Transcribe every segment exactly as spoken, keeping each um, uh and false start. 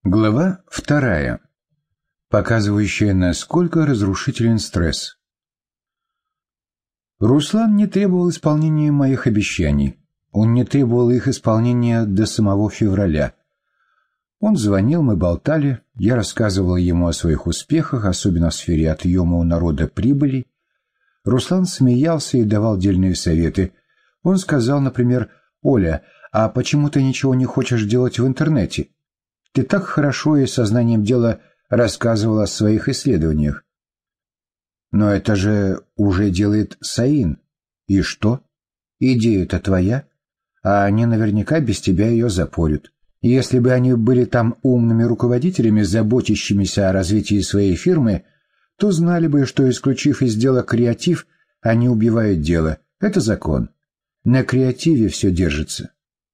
Глава вторая, показывающая, насколько разрушителен стресс. Руслан не требовал исполнения моих обещаний. Он не требовал их исполнения до самого февраля. Он звонил, мы болтали, я рассказывал ему о своих успехах, особенно в сфере отъема у народа прибыли. Руслан смеялся и давал дельные советы. Он сказал, например: «Оля, а почему ты ничего не хочешь делать в интернете? Ты так хорошо и сознанием дела рассказывала о своих исследованиях». «Но это же уже делает Саин. И что? Идея-то твоя, а они наверняка без тебя ее запорют. Если бы они были там умными руководителями, заботящимися о развитии своей фирмы, то знали бы, что, исключив из дела креатив, они убивают дело. Это закон. На креативе все держится.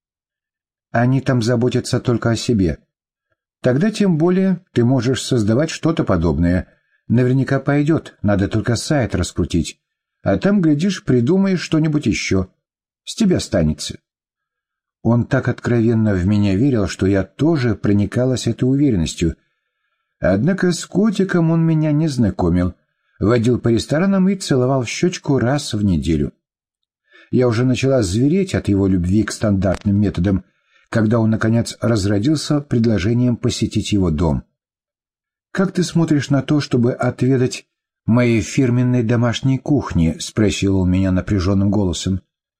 Они там заботятся только о себе. Тогда тем более ты можешь создавать что-то подобное. Наверняка пойдет, надо только сайт раскрутить. А там, глядишь, придумаешь что-нибудь еще. С тебя станется». Он так откровенно в меня верил, что я тоже проникалась этой уверенностью. Однако с котиком он меня не знакомил, водил по ресторанам и целовал в щечку раз в неделю. Я уже начала звереть от его любви к стандартным методам, когда он, наконец, разродился предложением посетить его дом. «Как ты смотришь на то, чтобы отведать моей фирменной домашней кухни?» — спросил он меня напряженным голосом.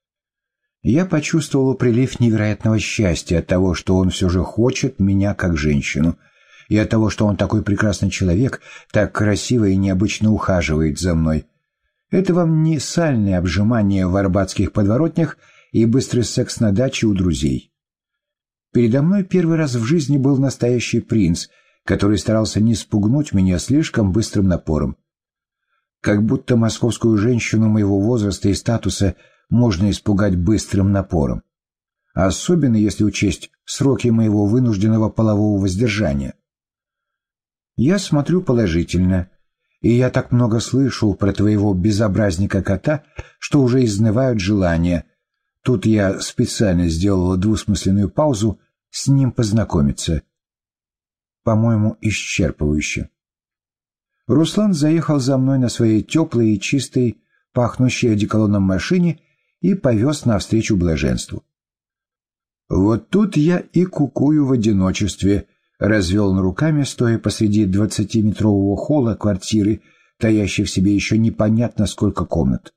Я почувствовала прилив невероятного счастья от того, что он все же хочет меня как женщину, и от того, что он такой прекрасный человек, так красиво и необычно ухаживает за мной. Это вам не сальное обжимание в арбатских подворотнях и быстрый секс на даче у друзей. Передо мной первый раз в жизни был настоящий принц, который старался не спугнуть меня слишком быстрым напором. Как будто московскую женщину моего возраста и статуса можно испугать быстрым напором. Особенно если учесть сроки моего вынужденного полового воздержания. Я смотрю положительно, и я так много слышал про твоего безобразника-кота, что уже изнывают желания. Тут я специально сделала двусмысленную паузу с ним познакомиться. По-моему, исчерпывающе. Руслан заехал за мной на своей теплой и чистой, пахнущей одеколоном машине и повез навстречу блаженству. Вот тут я и кукую в одиночестве, развел он руками, стоя посреди двадцатиметрового холла квартиры, таящей в себе еще непонятно сколько комнат.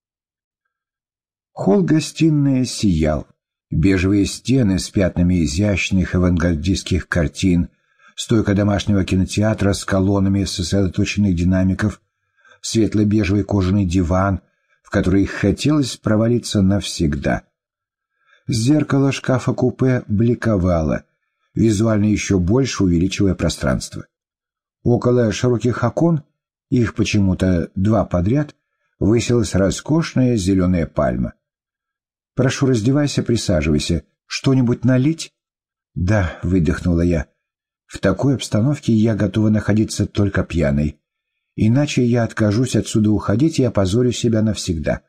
Холл-гостиная сиял. Бежевые стены с пятнами изящных авангардистских картин, стойка домашнего кинотеатра с колоннами сосредоточенных динамиков, светло-бежевый кожаный диван, в который хотелось провалиться навсегда. Зеркало шкафа-купе бликовало, визуально еще больше увеличивая пространство. Около широких окон, их почему-то два подряд, высилась роскошная зеленая пальма. «Прошу, раздевайся, присаживайся. Что-нибудь налить?» «Да», — выдохнула я. «В такой обстановке я готова находиться только пьяной. Иначе я откажусь отсюда уходить и опозорю себя навсегда».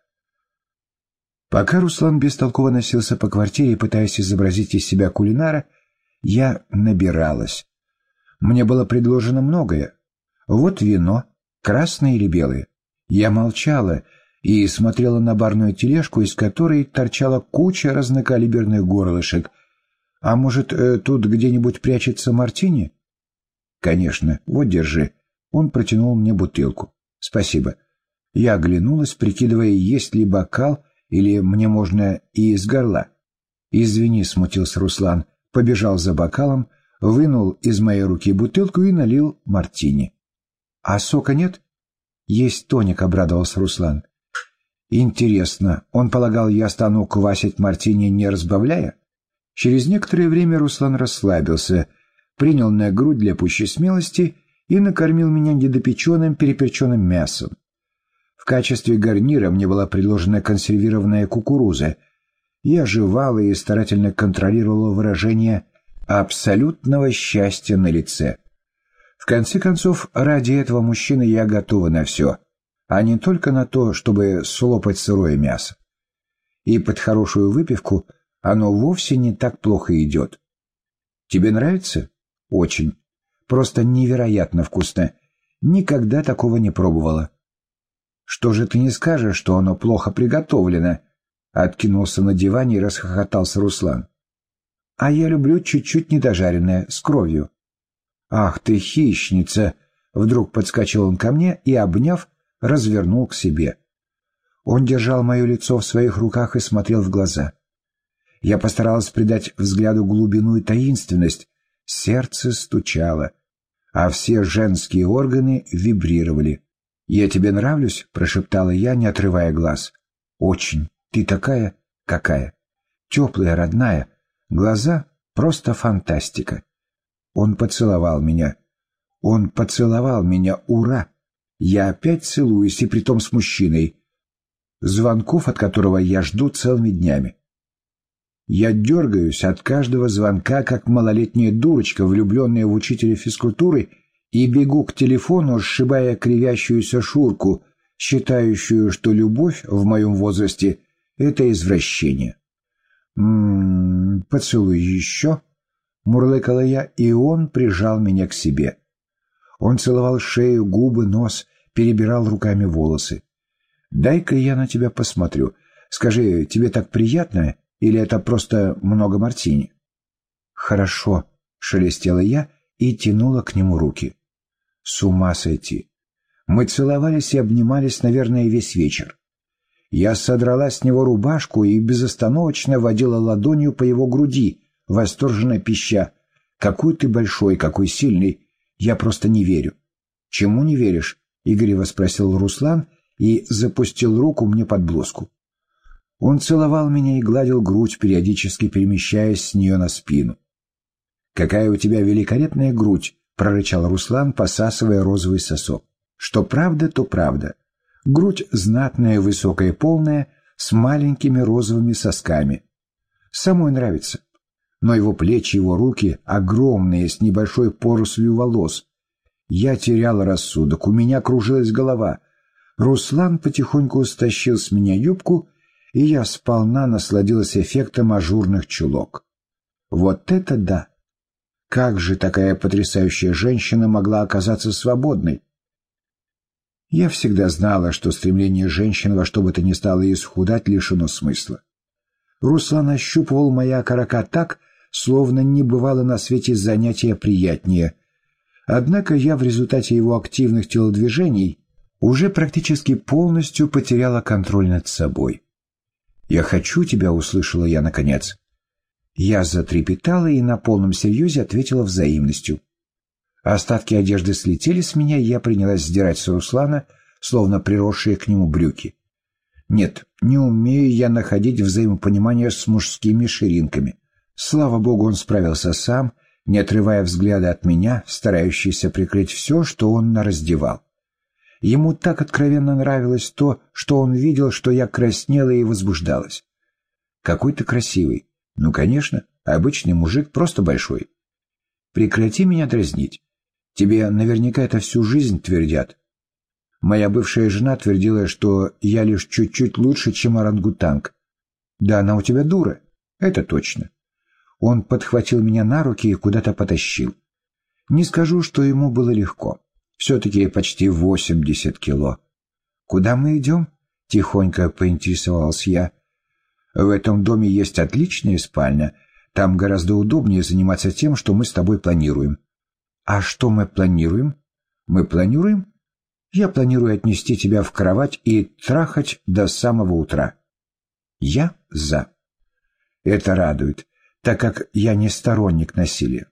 Пока Руслан бестолково носился по квартире, пытаясь изобразить из себя кулинара, я набиралась. Мне было предложено многое. Вот вино, красное или белое. Я молчала и смотрела на барную тележку, из которой торчала куча разнокалиберных горлышек. «А может, э, тут где-нибудь прячется мартини?» «Конечно, вот держи». Он протянул мне бутылку. «Спасибо». Я оглянулась, прикидывая, есть ли бокал, или мне можно и из горла. «Извини», — смутился Руслан, побежал за бокалом, вынул из моей руки бутылку и налил мартини. «А сока нет?» «Есть тоник», — обрадовался Руслан. «Интересно, он полагал, я стану квасить мартини, не разбавляя?» Через некоторое время Руслан расслабился, принял на грудь для пущей смелости и накормил меня недопеченным переперченным мясом. В качестве гарнира мне была предложена консервированная кукуруза. Я жевала и старательно контролировала выражение абсолютного счастья на лице. В конце концов, ради этого мужчины я готова на все, а не только на то, чтобы слопать сырое мясо. И под хорошую выпивку оно вовсе не так плохо идет. «Тебе нравится?» Очень. Просто невероятно вкусно. Никогда такого не пробовала. Что же ты не скажешь, что оно плохо приготовлено? Откинулся на диване и расхохотался Руслан. А я люблю чуть-чуть недожаренное, с кровью. Ах ты хищница! Вдруг подскочил он ко мне и, обняв, развернул к себе. Он держал мое лицо в своих руках и смотрел в глаза. Я постаралась придать взгляду глубину и таинственность. Сердце стучало, а все женские органы вибрировали. «Я тебе нравлюсь?» — прошептала я, не отрывая глаз. «Очень. Ты такая, какая. Теплая, родная. Глаза — просто фантастика». Он поцеловал меня. Он поцеловал меня, ура! Я опять целуюсь, и притом с мужчиной, звонков от которого я жду целыми днями. Я дергаюсь от каждого звонка, как малолетняя дурочка, влюбленная в учителя физкультуры, и бегу к телефону, сшибая кривящуюся Шурку, считающую, что любовь в моем возрасте — это извращение. «М-м-м, поцелуй еще», — мурлыкала я, и он прижал меня к себе. Он целовал шею, губы, нос, перебирал руками волосы. «Дай-ка я на тебя посмотрю. Скажи, тебе так приятно, или это просто много мартини?» «Хорошо», — шелестела я и тянула к нему руки. С ума сойти. Мы целовались и обнимались, наверное, весь вечер. Я содрала с него рубашку и безостановочно водила ладонью по его груди, восторженно пища. «Какой ты большой, какой сильный! Я просто не верю». «Чему не веришь?» — игриво спросил Руслан и запустил руку мне под блузку. Он целовал меня и гладил грудь, периодически перемещаясь с нее на спину. «Какая у тебя великолепная грудь!» — прорычал Руслан, посасывая розовый сосок. «Что правда, то правда. Грудь знатная, высокая, полная, с маленькими розовыми сосками. Самой нравится. Но его плечи, его руки огромные, с небольшой порослью волос. Я терял рассудок, у меня кружилась голова. Руслан потихоньку стащил с меня юбку, и я сполна насладилась эффектом ажурных чулок. Вот это да! Как же такая потрясающая женщина могла оказаться свободной? Я всегда знала, что стремление женщин во что бы то ни стало исхудать лишено смысла. Руслан ощупывал мои окорока так, словно не бывало на свете занятия приятнее. Однако я в результате его активных телодвижений уже практически полностью потеряла контроль над собой. «Я хочу тебя», — услышала я наконец. Я затрепетала и на полном серьезе ответила взаимностью. Остатки одежды слетели с меня, и я принялась сдирать с Руслана, словно приросшие к нему брюки. Нет, не умею я находить взаимопонимание с мужскими ширинками. Слава богу, он справился сам, не отрывая взгляда от меня, старающийся прикрыть все, что он нараздевал. Ему так откровенно нравилось то, что он видел, что я краснела и возбуждалась. «Какой ты красивый!» «Ну, конечно, обычный мужик, просто большой». «Прекрати меня дразнить. Тебе наверняка это всю жизнь твердят». Моя бывшая жена твердила, что я лишь чуть-чуть лучше, чем орангутанг. «Да она у тебя дура, это точно». Он подхватил меня на руки и куда-то потащил. Не скажу, что ему было легко. Все-таки почти восемьдесят кило. «Куда мы идем?» — тихонько поинтересовалась я. «В этом доме есть отличная спальня. Там гораздо удобнее заниматься тем, что мы с тобой планируем». «А что мы планируем?» «Мы планируем? Я планирую отнести тебя в кровать и трахать до самого утра». «Я за». Это радует, так как я не сторонник насилия.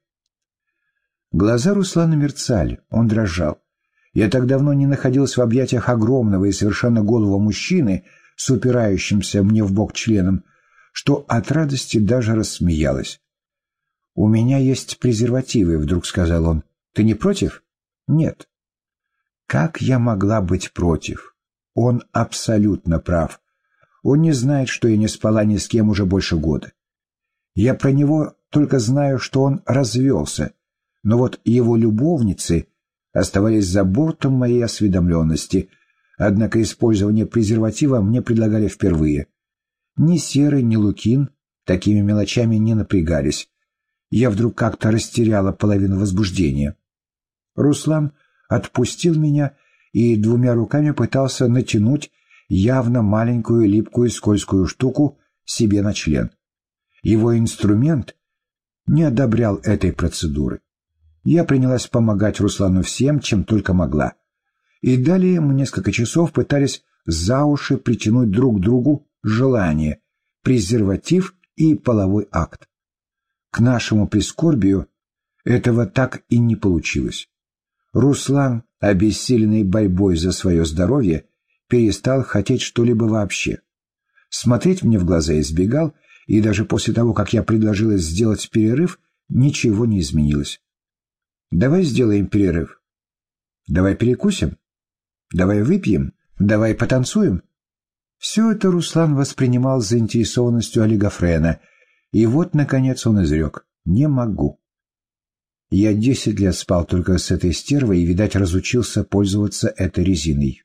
Глаза Руслана мерцали, он дрожал. Я так давно не находился в объятиях огромного и совершенно голого мужчины с упирающимся мне в бок членом, что от радости даже рассмеялась. «У меня есть презервативы», — вдруг сказал он. «Ты не против?» «Нет». Как я могла быть против? Он абсолютно прав. Он не знает, что я не спала ни с кем уже больше года. Я про него только знаю, что он развелся, но вот его любовницы оставались за бортом моей осведомленности, однако использование презерватива мне предлагали впервые. Ни Серый, ни Лукин такими мелочами не напрягались. я вдруг как-то растеряла половину возбуждения. Руслан отпустил меня и двумя руками пытался натянуть явно маленькую липкую скользкую штуку себе на член. Его инструмент не одобрял этой процедуры. Я принялась помогать Руслану всем, чем только могла. И далее мы несколько часов пытались за уши притянуть друг к другу желание, презерватив и половой акт. К нашему прискорбию этого так и не получилось. Руслан, обессиленный борьбой за свое здоровье, перестал хотеть что-либо вообще. Смотреть мне в глаза избегал, и даже после того, как я предложила сделать перерыв, ничего не изменилось. «Давай сделаем перерыв. Давай перекусим. Давай выпьем. Давай потанцуем». Все это Руслан воспринимал с заинтересованностью олигофрена, и вот, наконец, он изрек: «Не могу». Я десять лет спал только с этой стервой и, видать, разучился пользоваться этой резиной.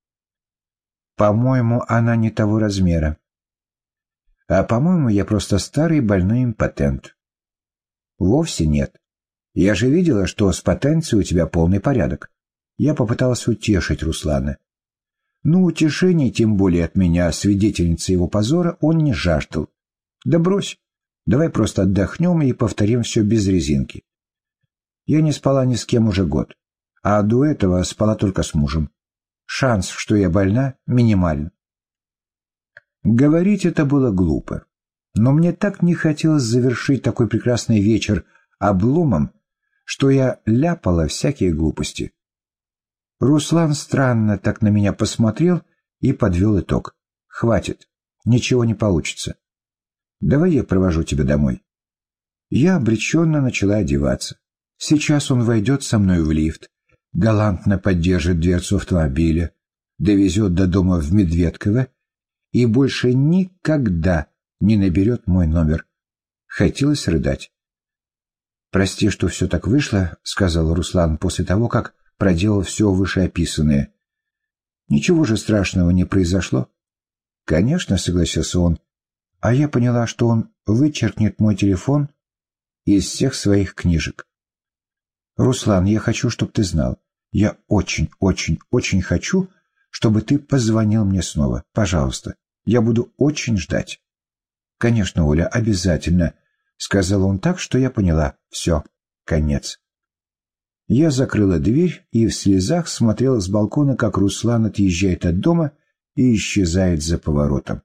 По-моему, она не того размера. А, по-моему, я просто старый больной импотент. Вовсе нет. Я же видела, что с потенцией у тебя полный порядок. Я попыталась утешить Руслана. Но утешений, тем более от меня, свидетельницы его позора, он не жаждал. Да брось, давай просто отдохнем и повторим все без резинки. Я не спала ни с кем уже год, а до этого спала только с мужем. Шанс, что я больна, минимален. Говорить это было глупо, но мне так не хотелось завершить такой прекрасный вечер обломом, что я ляпала всякие глупости. Руслан странно так на меня посмотрел и подвел итог. «Хватит, ничего не получится. Давай я провожу тебя домой». Я обреченно начала одеваться. Сейчас он войдет со мной в лифт, галантно поддержит дверцу автомобиля, довезет до дома в Медведково и больше никогда не наберет мой номер. Хотелось рыдать. «Прости, что все так вышло», — сказал Руслан после того, как проделал все вышеописанное. «Ничего же страшного не произошло». «Конечно», — согласился он, а я поняла, что он вычеркнет мой телефон из всех своих книжек. «Руслан, я хочу, чтобы ты знал. Я очень, очень, очень хочу, чтобы ты позвонил мне снова. Пожалуйста. Я буду очень ждать». «Конечно, Оля, обязательно», — сказал он так, что я поняла. Все, конец. Я закрыла дверь и в слезах смотрела с балкона, как Руслан отъезжает от дома и исчезает за поворотом.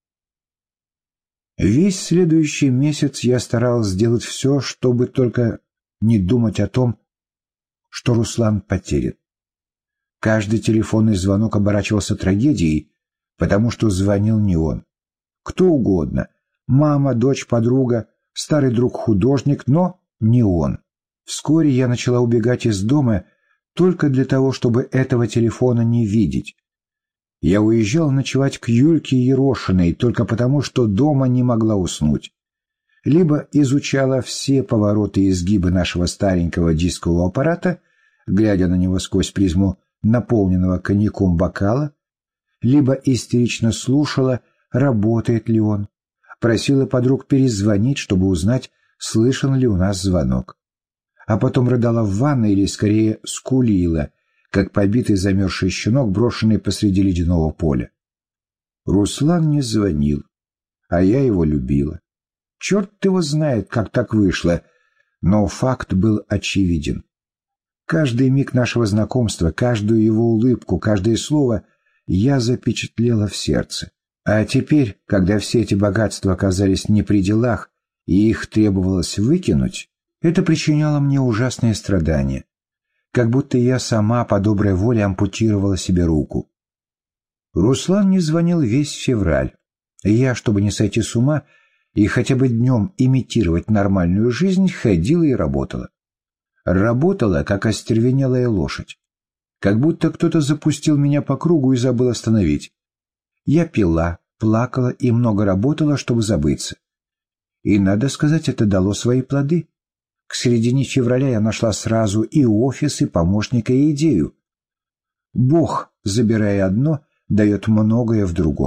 Весь следующий месяц я старалась сделать все, чтобы только не думать о том, что Руслан потерян. Каждый телефонный звонок оборачивался трагедией, потому что звонил не он. Кто угодно — мама, дочь, подруга, старый друг-художник, но не он. Вскоре я начала убегать из дома только для того, чтобы этого телефона не видеть. Я уезжала ночевать к Юльке Ерошиной только потому, что дома не могла уснуть. Либо изучала все повороты и изгибы нашего старенького дискового аппарата, глядя на него сквозь призму наполненного коньяком бокала, либо истерично слушала, работает ли он, просила подруг перезвонить, чтобы узнать, слышен ли у нас звонок. А потом рыдала в ванной или, скорее, скулила, как побитый замерзший щенок, брошенный посреди ледяного поля. Руслан не звонил, а я его любила. Черт его знает, как так вышло, но факт был очевиден. Каждый миг нашего знакомства, каждую его улыбку, каждое слово я запечатлела в сердце. А теперь, когда все эти богатства оказались не при делах и их требовалось выкинуть, это причиняло мне ужасные страдания, как будто я сама по доброй воле ампутировала себе руку. Руслан не звонил весь февраль, и я, чтобы не сойти с ума и хотя бы днем имитировать нормальную жизнь, ходила и работала. Работала, как остервенелая лошадь, как будто кто-то запустил меня по кругу и забыл остановить. Я пила, плакала и много работала, чтобы забыться. И, надо сказать, это дало свои плоды. К середине февраля я нашла сразу и офис, и помощника, и идею. Бог, забирая одно, дает многое в другом.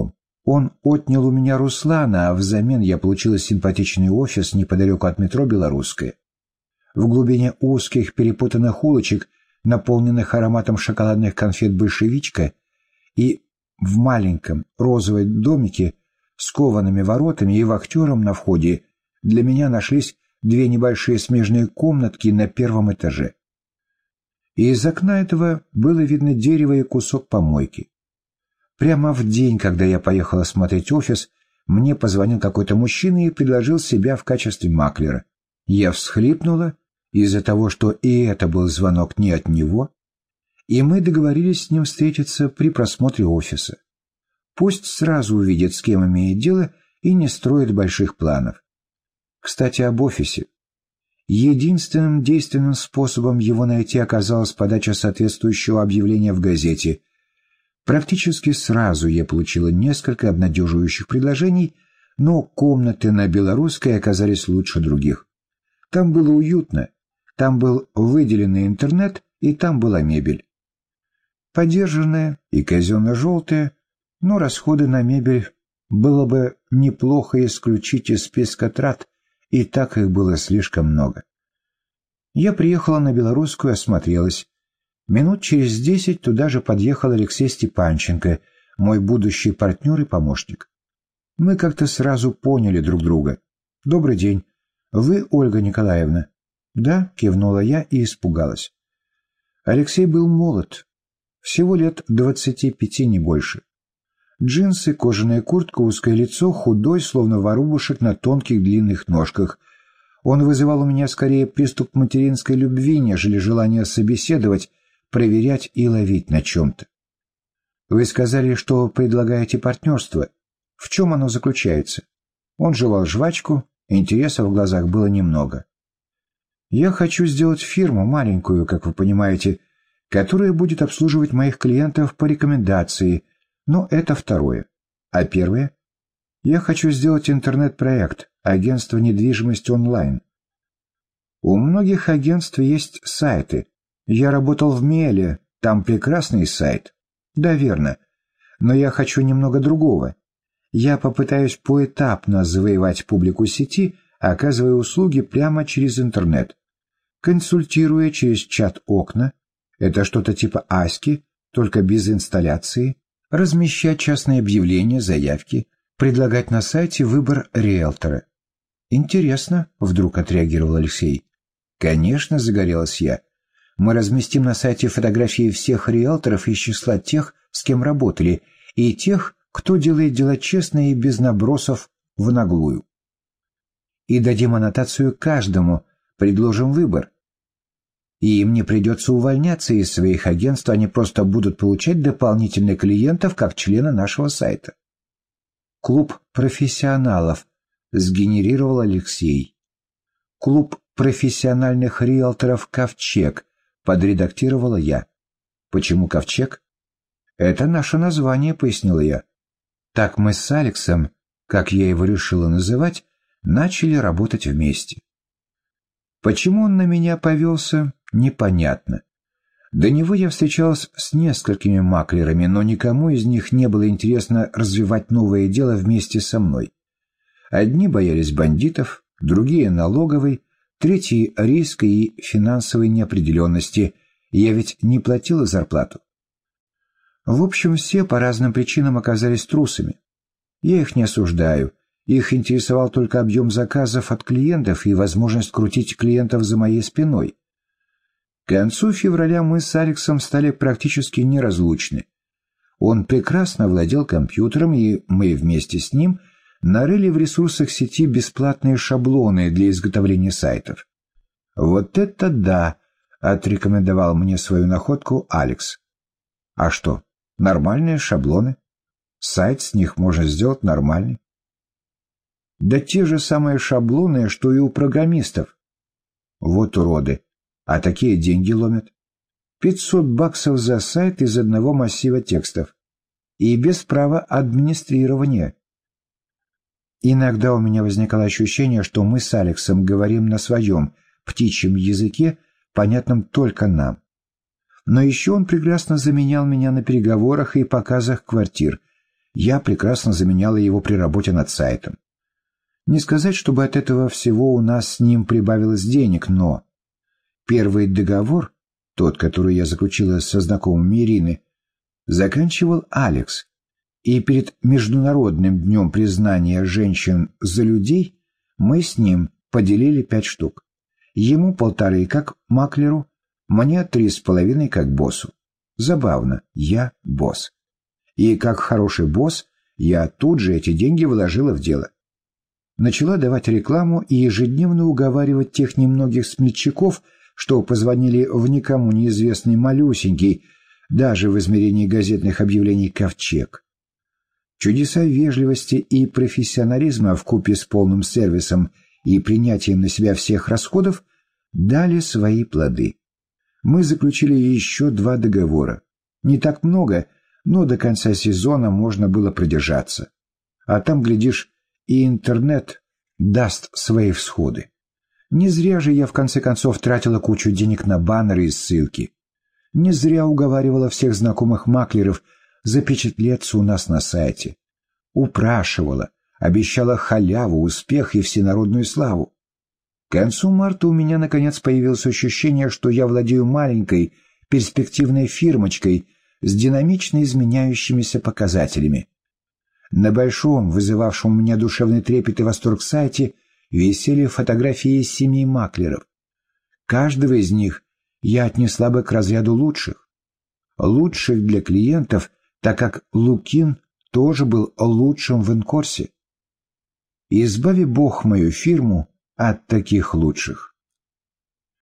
Он отнял у меня Руслана, а взамен я получила симпатичный офис неподалеку от метро «Белорусская». В глубине узких перепутанных улочек, наполненных ароматом шоколадных конфет «Большевичка», и в маленьком розовом домике с коваными воротами и вахтером на входе для меня нашлись две небольшие смежные комнатки на первом этаже. И из окна этого было видно дерево и кусок помойки. Прямо в день, когда я поехала смотреть офис, мне позвонил какой-то мужчина и предложил себя в качестве маклера. Я всхлипнула из-за того, что и это был звонок не от него, и мы договорились с ним встретиться при просмотре офиса. Пусть сразу увидит, с кем имеет дело, и не строит больших планов. Кстати, об офисе. Единственным действенным способом его найти оказалась подача соответствующего объявления в газете. Практически сразу я получила несколько обнадеживающих предложений, но комнаты на Белорусской оказались лучше других. Там было уютно, там был выделенный интернет, и там была мебель. Подержанная и казенно-желтая, но расходы на мебель было бы неплохо исключить из списка трат, и так их было слишком много. Я приехала на Белорусскую, осмотрелась. Минут через десять туда же подъехал Алексей Степанченко, мой будущий партнер и помощник. Мы как-то сразу поняли друг друга. «Добрый день. Вы Ольга Николаевна?» «Да», — кивнула я и испугалась. Алексей был молод, всего лет двадцати пяти, не больше. Джинсы, кожаная куртка, узкое лицо, худой, словно воробушек на тонких длинных ножках. Он вызывал у меня скорее приступ материнской любви, нежели желание собеседовать, проверять и ловить на чем-то. «Вы сказали, что предлагаете партнерство. В чем оно заключается?» Он жевал жвачку, интереса в глазах было немного. «Я хочу сделать фирму, маленькую, как вы понимаете, которая будет обслуживать моих клиентов по рекомендации, но это второе. А первое? Я хочу сделать интернет-проект, агентство недвижимости онлайн. У многих агентств есть сайты. Я работал в Меле, там прекрасный сайт. Да, верно. Но я хочу немного другого. Я попытаюсь поэтапно завоевать публику сети, оказывая услуги прямо через интернет. Консультируя через чат-окна, это что-то типа Аськи, только без инсталляции, размещать частные объявления, заявки, предлагать на сайте выбор риэлтора. «Интересно», — вдруг отреагировал Алексей. «Конечно», — загорелась я. «Мы разместим на сайте фотографии всех риэлторов из числа тех, с кем работали, и тех, кто делает дела честно и без набросов в наглую. И дадим аннотацию каждому, предложим выбор. И им не придется увольняться из своих агентств, они просто будут получать дополнительных клиентов как члены нашего сайта». «Клуб профессионалов», — сгенерировал Алексей. «Клуб профессиональных риэлторов «Ковчег», — подредактировала я. «Почему «Ковчег»?» «Это наше название», — пояснила я. Так мы с Алексом, как я его решила называть, начали работать вместе. Почему он на меня повелся, непонятно. До него я встречалась с несколькими маклерами, но никому из них не было интересно развивать новое дело вместе со мной. Одни боялись бандитов, другие — налоговой, третьи — риска и финансовой неопределенности, я ведь не платила зарплату. В общем, все по разным причинам оказались трусами. Я их не осуждаю. Их интересовал только объем заказов от клиентов и возможность крутить клиентов за моей спиной. К концу февраля мы с Алексом стали практически неразлучны. Он прекрасно владел компьютером, и мы вместе с ним нарыли в ресурсах сети бесплатные шаблоны для изготовления сайтов. «Вот это да!» — отрекомендовал мне свою находку Алекс. «А что, нормальные шаблоны? Сайт с них можно сделать нормальный». «Да те же самые шаблоны, что и у программистов». «Вот уроды! А такие деньги ломят. Пятьсот баксов за сайт из одного массива текстов. И без права администрирования». Иногда у меня возникало ощущение, что мы с Алексом говорим на своем птичьем языке, понятном только нам. Но еще он прекрасно заменял меня на переговорах и показах квартир. я прекрасно заменяла его при работе над сайтом. Не сказать, чтобы от этого всего у нас с ним прибавилось денег, но первый договор, тот, который я заключила со знакомыми Ирины, заканчивал Алекс, и перед Международным днем признания женщин за людей мы с ним поделили пять штук. Ему полторы как маклеру, мне три с половиной как боссу. Забавно, я босс. И как хороший босс, я тут же эти деньги вложила в дело. Начала давать рекламу и ежедневно уговаривать тех немногих смельчаков, что позвонили в никому неизвестный малюсенький, даже в измерении газетных объявлений, ковчег. Чудеса вежливости и профессионализма вкупе с полным сервисом и принятием на себя всех расходов дали свои плоды. Мы заключили еще два договора. Не так много, но до конца сезона можно было продержаться. А там, глядишь, и интернет даст свои всходы. Не зря же я в конце концов тратила кучу денег на баннеры и ссылки. Не зря уговаривала всех знакомых маклеров запечатлеться у нас на сайте. Упрашивала, обещала халяву, успех и всенародную славу. К концу марта у меня наконец появилось ощущение, что я владею маленькой, перспективной фирмочкой с динамично изменяющимися показателями. На большом, вызывавшем у меня душевный трепет и восторг сайте висели фотографии семи маклеров. Каждого из них я отнесла бы к разряду лучших. Лучших для клиентов, так как Лукин тоже был лучшим в Инкорсе. Избави Бог мою фирму от таких лучших.